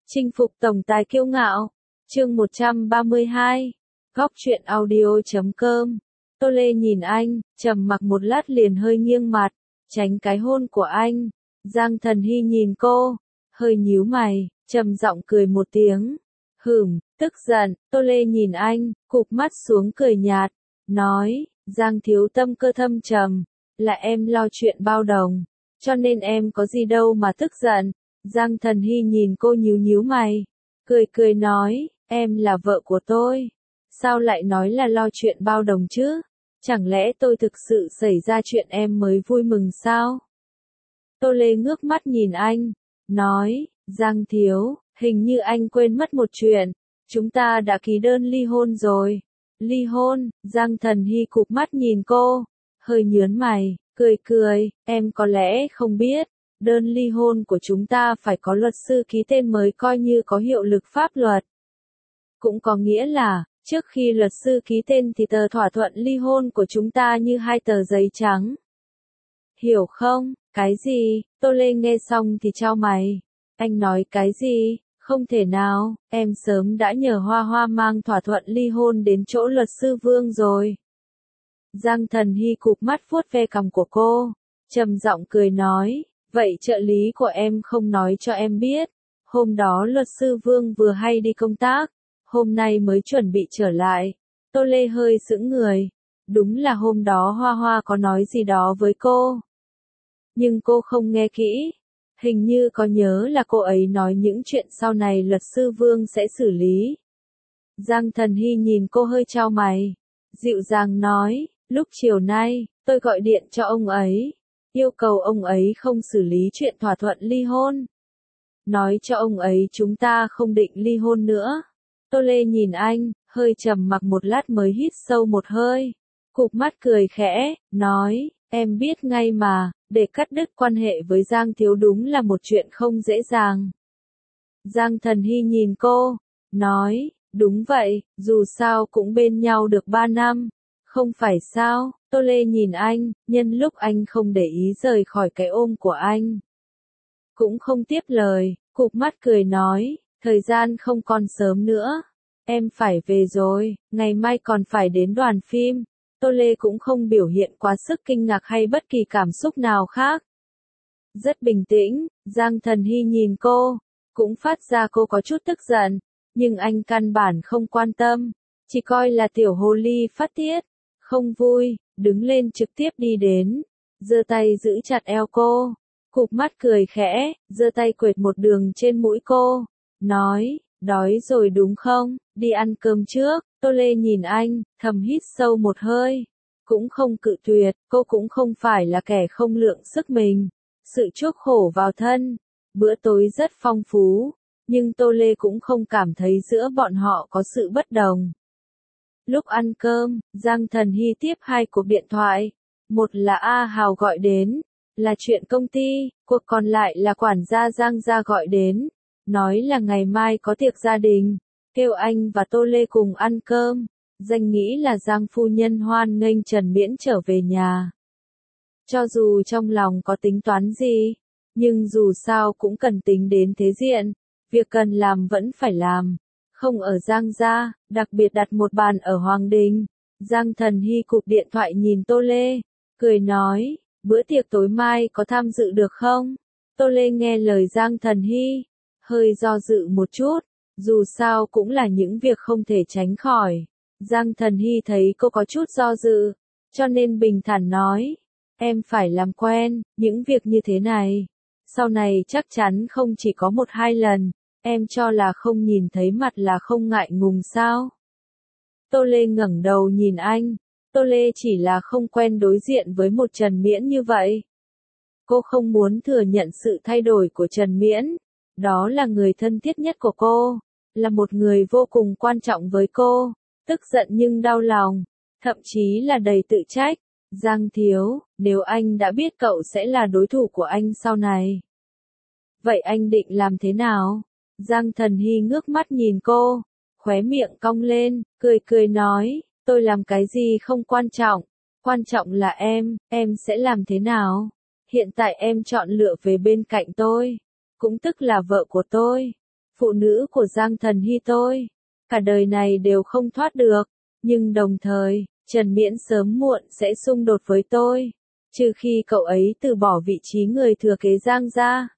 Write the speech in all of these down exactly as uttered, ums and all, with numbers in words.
Chinh phục tổng tài kiêu ngạo. Chương một trăm ba mươi hai. Góc truyện audio chấm com. Tô Lê nhìn anh, trầm mặc một lát liền hơi nghiêng mặt, tránh cái hôn của anh. Giang Thần Hy nhìn cô, hơi nhíu mày, trầm giọng cười một tiếng. Hửm, tức giận. Tô Lê nhìn anh, cụp mắt xuống cười nhạt, nói, Giang thiếu tâm cơ thâm trầm, là em lo chuyện bao đồng, cho nên em có gì đâu mà tức giận. Giang Thần Hy nhìn cô nhíu nhíu mày, cười cười nói, em là vợ của tôi, sao lại nói là lo chuyện bao đồng chứ? Chẳng lẽ tôi thực sự xảy ra chuyện em mới vui mừng sao? Tô Lê ngước mắt nhìn anh, nói, Giang thiếu, hình như anh quên mất một chuyện, chúng ta đã ký đơn ly hôn rồi. Ly hôn? Giang Thần Hy cụp mắt nhìn cô, hơi nhướng mày, cười cười, em có lẽ không biết, đơn ly hôn của chúng ta phải có luật sư ký tên mới coi như có hiệu lực pháp luật. Cũng có nghĩa là, trước khi luật sư ký tên thì tờ thỏa thuận ly hôn của chúng ta như hai tờ giấy trắng. Hiểu không? Cái gì? Tô Lê nghe xong thì chau mày. Anh nói cái gì? Không thể nào, em sớm đã nhờ Hoa Hoa mang thỏa thuận ly hôn đến chỗ luật sư Vương rồi. Giang Thần Hy cụp mắt vuốt ve cằm của cô, trầm giọng cười nói, vậy trợ lý của em không nói cho em biết, hôm đó luật sư Vương vừa hay đi công tác, hôm nay mới chuẩn bị trở lại. Tô Lê hơi sững người, đúng là hôm đó Hoa Hoa có nói gì đó với cô. Nhưng cô không nghe kỹ, hình như có nhớ là cô ấy nói những chuyện sau này luật sư Vương sẽ xử lý. Giang Thần Hy nhìn cô hơi chau mày, dịu dàng nói, lúc chiều nay, tôi gọi điện cho ông ấy, yêu cầu ông ấy không xử lý chuyện thỏa thuận ly hôn. Nói cho ông ấy chúng ta không định ly hôn nữa. Tô Lê nhìn anh, hơi trầm mặc một lát mới hít sâu một hơi, cụp mắt cười khẽ, nói, em biết ngay mà, để cắt đứt quan hệ với Giang thiếu đúng là một chuyện không dễ dàng. Giang Thần Hy nhìn cô, nói, đúng vậy, dù sao cũng bên nhau được ba năm, không phải sao? Tô Lê nhìn anh, nhân lúc anh không để ý rời khỏi cái ôm của anh. Cũng không tiếp lời, cụp mắt cười nói, thời gian không còn sớm nữa, em phải về rồi, ngày mai còn phải đến đoàn phim. Tô Lê cũng không biểu hiện quá sức kinh ngạc hay bất kỳ cảm xúc nào khác. Rất bình tĩnh, Giang Thần Hy nhìn cô, cũng phát ra cô có chút tức giận, nhưng anh căn bản không quan tâm, chỉ coi là tiểu hồ ly phát tiết, không vui, đứng lên trực tiếp đi đến, giơ tay giữ chặt eo cô, cụp mắt cười khẽ, giơ tay quệt một đường trên mũi cô, nói, đói rồi đúng không, đi ăn cơm trước. Tô Lê nhìn anh, thầm hít sâu một hơi, cũng không cự tuyệt, cô cũng không phải là kẻ không lượng sức mình, sự chuốc khổ vào thân, bữa tối rất phong phú, nhưng Tô Lê cũng không cảm thấy giữa bọn họ có sự bất đồng. Lúc ăn cơm, Giang Thần Hy tiếp hai cuộc điện thoại, một là A Hào gọi đến, là chuyện công ty, cuộc còn lại là quản gia Giang gia gọi đến, nói là ngày mai có tiệc gia đình, kêu anh và Tô Lê cùng ăn cơm, danh nghĩ là Giang phu nhân hoan nghênh Trần Miễn trở về nhà. Cho dù trong lòng có tính toán gì, nhưng dù sao cũng cần tính đến thế diện, việc cần làm vẫn phải làm, không ở Giang gia, đặc biệt đặt một bàn ở Hoàng Đình. Giang Thần Hy cụp điện thoại nhìn Tô Lê, cười nói, bữa tiệc tối mai có tham dự được không? Tô Lê nghe lời Giang Thần Hy, hơi do dự một chút. Dù sao cũng là những việc không thể tránh khỏi. Giang Thần Hy thấy cô có chút do dự, cho nên bình thản nói, em phải làm quen, những việc như thế này. Sau này chắc chắn không chỉ có một hai lần, em cho là không nhìn thấy mặt là không ngại ngùng sao? Tô Lê ngẩng đầu nhìn anh, Tô Lê chỉ là không quen đối diện với một Trần Miễn như vậy. Cô không muốn thừa nhận sự thay đổi của Trần Miễn, đó là người thân thiết nhất của cô. Là một người vô cùng quan trọng với cô, tức giận nhưng đau lòng, thậm chí là đầy tự trách. Giang thiếu, nếu anh đã biết cậu sẽ là đối thủ của anh sau này, vậy anh định làm thế nào? Giang Thần Hy ngước mắt nhìn cô, khóe miệng cong lên, cười cười nói, tôi làm cái gì không quan trọng, quan trọng là em, em sẽ làm thế nào? Hiện tại em chọn lựa về bên cạnh tôi, cũng tức là vợ của tôi. phụ nữ của Giang Thần Hy tôi, cả đời này đều không thoát được, nhưng đồng thời, Trần Miễn sớm muộn sẽ xung đột với tôi, trừ khi cậu ấy từ bỏ vị trí người thừa kế Giang gia.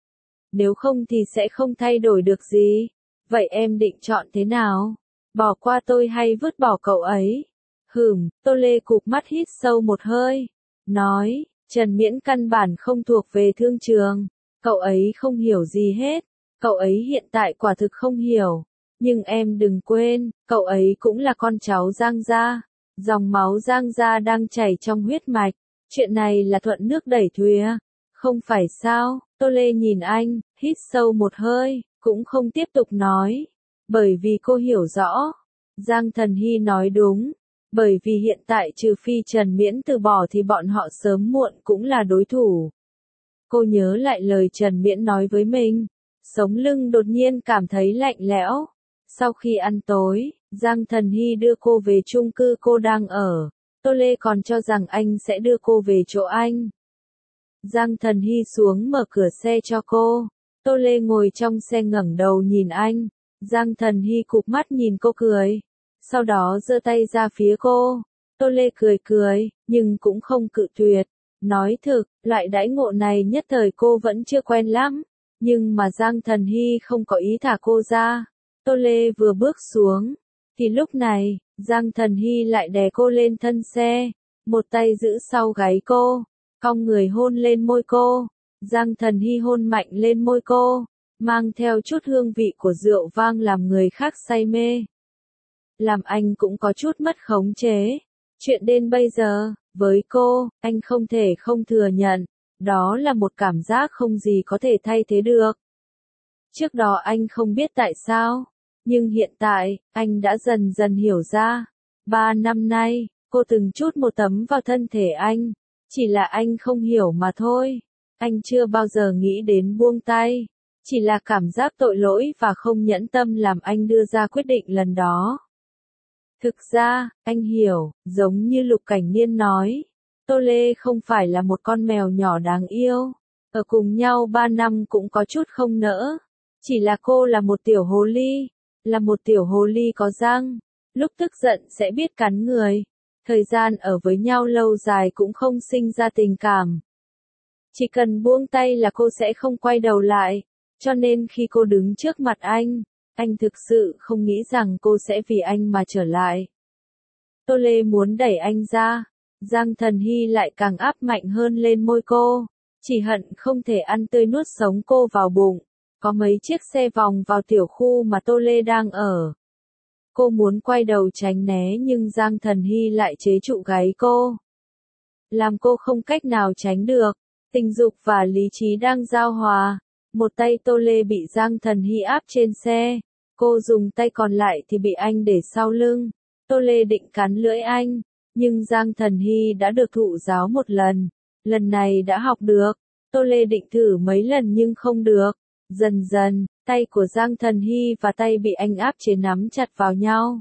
Nếu không thì sẽ không thay đổi được gì. Vậy em định chọn thế nào? Bỏ qua tôi hay vứt bỏ cậu ấy? Hửm, Tô Lê cụp mắt hít sâu một hơi, nói, Trần Miễn căn bản không thuộc về thương trường, cậu ấy không hiểu gì hết, cậu ấy hiện tại quả thực không hiểu, nhưng em đừng quên, cậu ấy cũng là con cháu Giang gia, dòng máu Giang gia đang chảy trong huyết mạch, chuyện này là thuận nước đẩy thuyền, không phải sao? Tô Lê nhìn anh, hít sâu một hơi, cũng không tiếp tục nói, bởi vì cô hiểu rõ, Giang Thần Hy nói đúng. Bởi vì hiện tại trừ phi Trần Miễn từ bỏ thì bọn họ sớm muộn cũng là đối thủ. Cô nhớ lại lời Trần Miễn nói với mình, sống lưng đột nhiên cảm thấy lạnh lẽo. Sau khi ăn tối, Giang Thần Hy đưa cô về chung cư cô đang ở. Tô Lê còn cho rằng anh sẽ đưa cô về chỗ anh. Giang Thần Hy xuống mở cửa xe cho cô. Tô Lê ngồi trong xe ngẩng đầu nhìn anh. Giang Thần Hy cụp mắt nhìn cô cười. Sau đó giơ tay ra phía cô. Tô Lê cười cười, nhưng cũng không cự tuyệt. Nói thực, loại đãi ngộ này nhất thời cô vẫn chưa quen lắm. Nhưng mà Giang Thần Hy không có ý thả cô ra. Tô Lê vừa bước xuống. Thì lúc này, Giang Thần Hy lại đè cô lên thân xe. Một tay giữ sau gáy cô. Cong người hôn lên môi cô. Giang Thần Hy hôn mạnh lên môi cô. Mang theo chút hương vị của rượu vang làm người khác say mê. Làm anh cũng có chút mất khống chế. Chuyện đến bây giờ, với cô, anh không thể không thừa nhận, đó là một cảm giác không gì có thể thay thế được. Trước đó anh không biết tại sao, nhưng hiện tại, anh đã dần dần hiểu ra. Ba năm nay, cô từng chút một tấm vào thân thể anh, chỉ là anh không hiểu mà thôi. Anh chưa bao giờ nghĩ đến buông tay, chỉ là cảm giác tội lỗi và không nhẫn tâm làm anh đưa ra quyết định lần đó. Thực ra, anh hiểu, giống như Lục Cảnh Niên nói, Tô Lê không phải là một con mèo nhỏ đáng yêu, ở cùng nhau ba năm cũng có chút không nỡ, chỉ là cô là một tiểu hồ ly, là một tiểu hồ ly có răng, lúc tức giận sẽ biết cắn người, thời gian ở với nhau lâu dài cũng không sinh ra tình cảm. Chỉ cần buông tay là cô sẽ không quay đầu lại, cho nên khi cô đứng trước mặt anh, anh thực sự không nghĩ rằng cô sẽ vì anh mà trở lại. Tô Lê muốn đẩy anh ra, Giang Thần Hy lại càng áp mạnh hơn lên môi cô, chỉ hận không thể ăn tươi nuốt sống cô vào bụng. Có mấy chiếc xe vòng vào tiểu khu mà Tô Lê đang ở. Cô muốn quay đầu tránh né nhưng Giang Thần Hy lại chế trụ gáy cô. Làm cô không cách nào tránh được, tình dục và lý trí đang giao hòa. Một tay Tô Lê bị Giang Thần Hy áp trên xe, cô dùng tay còn lại thì bị anh để sau lưng. Tô Lê định cắn lưỡi anh, nhưng Giang Thần Hy đã được thụ giáo một lần, lần này đã học được. Tô Lê định thử mấy lần nhưng không được. Dần dần, tay của Giang Thần Hy và tay bị anh áp chế nắm chặt vào nhau.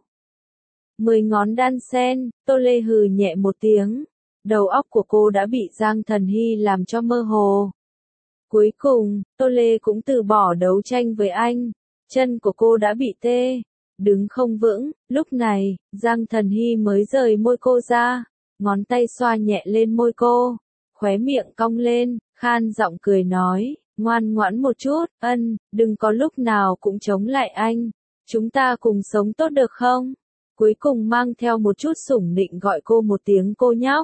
Mười ngón đan sen, Tô Lê hừ nhẹ một tiếng. Đầu óc của cô đã bị Giang Thần Hy làm cho mơ hồ. Cuối cùng, Tô Lê cũng từ bỏ đấu tranh với anh. Chân của cô đã bị tê, đứng không vững. Lúc này, Giang Thần Hy mới rời môi cô ra, ngón tay xoa nhẹ lên môi cô, khóe miệng cong lên, khan giọng cười nói, ngoan ngoãn một chút, ân, đừng có lúc nào cũng chống lại anh. Chúng ta cùng sống tốt được không? Cuối cùng mang theo một chút sủng nịnh gọi cô một tiếng cô nhóc.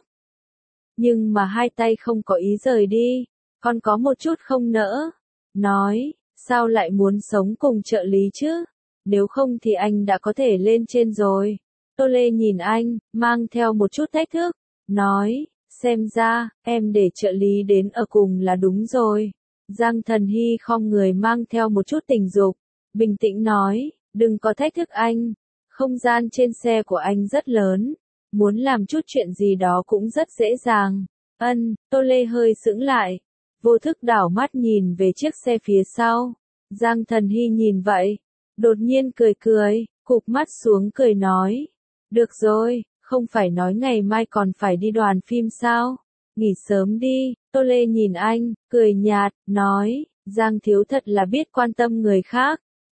Nhưng mà hai tay không có ý rời đi, còn có một chút không nỡ. Nói, sao lại muốn sống cùng trợ lý chứ? Nếu không thì anh đã có thể lên trên rồi. Tô Lê nhìn anh, mang theo một chút thách thức. Nói, xem ra, em để trợ lý đến ở cùng là đúng rồi. Giang Thần Hy khom người mang theo một chút tình dục. Bình tĩnh nói, đừng có thách thức anh. Không gian trên xe của anh rất lớn. Muốn làm chút chuyện gì đó cũng rất dễ dàng. Ân, Tô Lê hơi sững lại. Vô thức đảo mắt nhìn về chiếc xe phía sau. Giang Thần Hy nhìn vậy. Đột nhiên cười cười, cụp mắt xuống cười nói. Được rồi, không phải nói ngày mai còn phải đi đoàn phim sao? Nghỉ sớm đi. Tô Lê nhìn anh, cười nhạt, nói. Giang thiếu thật là biết quan tâm người khác.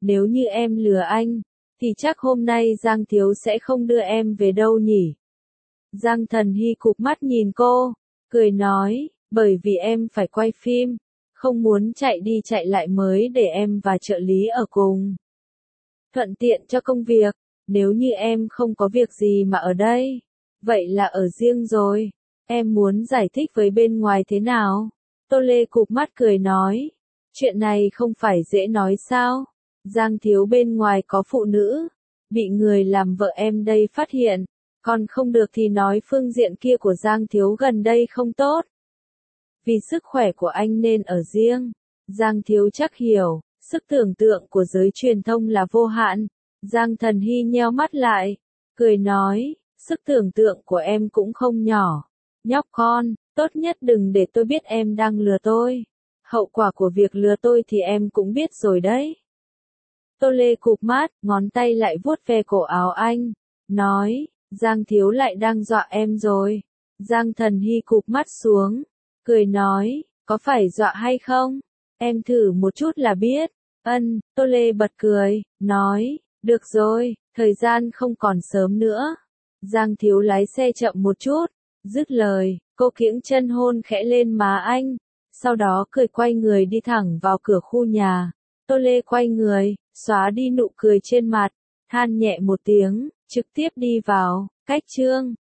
nếu như em lừa anh, thì chắc hôm nay Giang Thiếu sẽ không đưa em về đâu nhỉ. Giang Thần Hy cụp mắt nhìn cô, cười nói, bởi vì em phải quay phim, không muốn chạy đi chạy lại mới để em và trợ lý ở cùng. Thuận tiện cho công việc, nếu như em không có việc gì mà ở đây, vậy là ở riêng rồi. Em muốn giải thích với bên ngoài thế nào? Tô Lê cụp mắt cười nói, chuyện này không phải dễ nói sao? Giang Thiếu bên ngoài có phụ nữ, bị người làm vợ em đây phát hiện, còn không được thì nói phương diện kia của Giang Thiếu gần đây không tốt. Vì sức khỏe của anh nên ở riêng. Giang Thiếu chắc hiểu, sức tưởng tượng của giới truyền thông là vô hạn. Giang Thần Hy nheo mắt lại, cười nói, sức tưởng tượng của em cũng không nhỏ. Nhóc con, tốt nhất đừng để tôi biết em đang lừa tôi. Hậu quả của việc lừa tôi thì em cũng biết rồi đấy. Tô Lê cụp mắt, ngón tay lại vuốt ve cổ áo anh, nói, Giang Thiếu lại đang dọa em rồi. Giang Thần Hy cụp mắt xuống, cười nói, có phải dọa hay không? Em thử một chút là biết. Ân, Tô Lê bật cười, nói, được rồi, thời gian không còn sớm nữa. Giang Thiếu lái xe chậm một chút, dứt lời, cô kiễng chân hôn khẽ lên má anh, sau đó cười quay người đi thẳng vào cửa khu nhà. Tô Lê quay người, xóa đi nụ cười trên mặt, than nhẹ một tiếng, trực tiếp đi vào, cách chương.